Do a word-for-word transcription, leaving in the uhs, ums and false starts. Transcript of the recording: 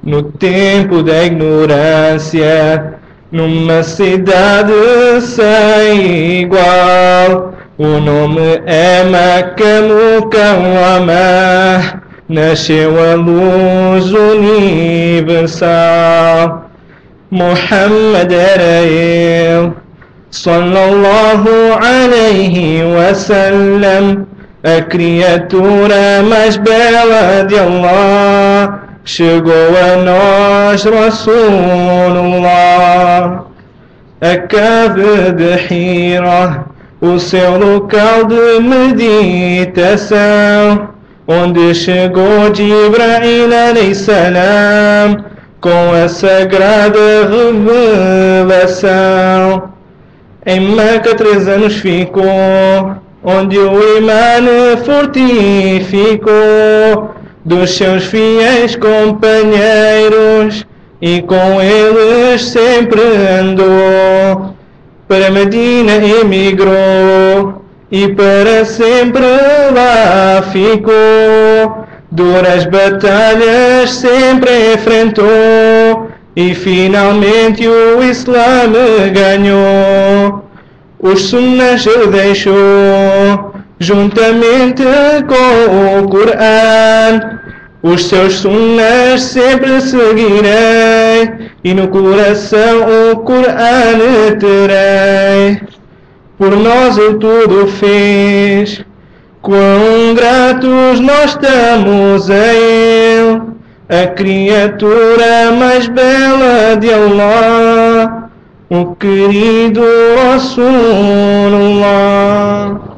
no tempo da ignorância, numa cidade sem igual. O nome é Meca Mukarrama, nasceu a luz universal. Muhammad era ele, sallallahu alaihi wasallam, a criatura mais bela de Allah. Chegou a nós Rasulullah, a cave de Hira, o seu local de meditação, onde chegou Jibril alayhi salam com a sagrada revelação. Em Meca três anos ficou, onde o imã fortificou dos seus fiéis companheiros, e com eles sempre andou. Para Medina emigrou, e para sempre lá ficou. Duras batalhas sempre enfrentou, e finalmente o Islã ganhou. Os sunnas ele deixou, juntamente com o Corão. Os seus sunnas sempre seguirei, e no coração o Corão terei. Por nós ele tudo fez, quão gratos nós estamos a ele, a criatura mais bela de Allah, o querido Rasulullah.